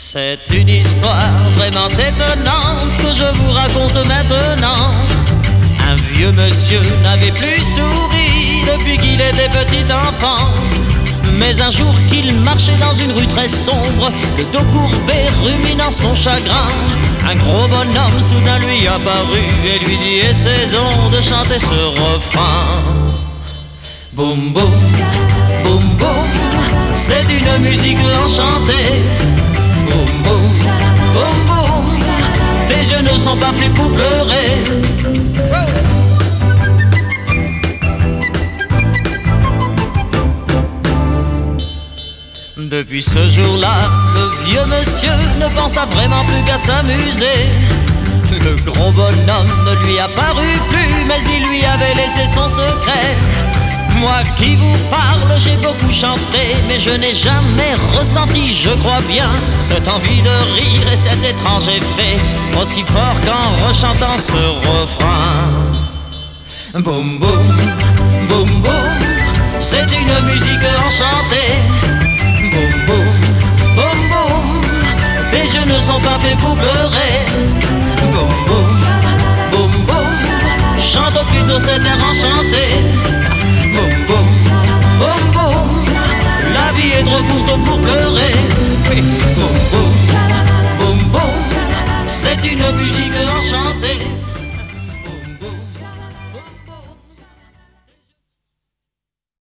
C'est une histoire vraiment étonnante que je vous raconte maintenant. Un vieux monsieur n'avait plus souri depuis qu'il était petit enfant. Mais un jour qu'il marchait dans une rue très sombre, le dos courbé ruminant son chagrin, un gros bonhomme soudain lui apparut et lui dit: essaie donc de chanter ce refrain. Boum boum, boum boum, c'est une musique enchantée. Boum boum, boum boum, tes yeux ne sont pas faits pour pleurer. Depuis ce jour-là, le vieux monsieur ne pensa vraiment plus qu'à s'amuser. Le gros bonhomme ne lui apparut plus, mais il lui avait laissé son secret. Moi qui vous parle, j'ai beaucoup chanté, mais je n'ai jamais ressenti, je crois bien, cette envie de rire et cet étrange effet, aussi fort qu'en rechantant ce refrain. Boum boum, boum boum, c'est une musique enchantée. Boum boum, boum boum, tes yeux ne sont pas faits pour pleurer. Boum boum, boum boum, chante plutôt cet air enchanté. Boum boum, boum boum, la vie est trop courte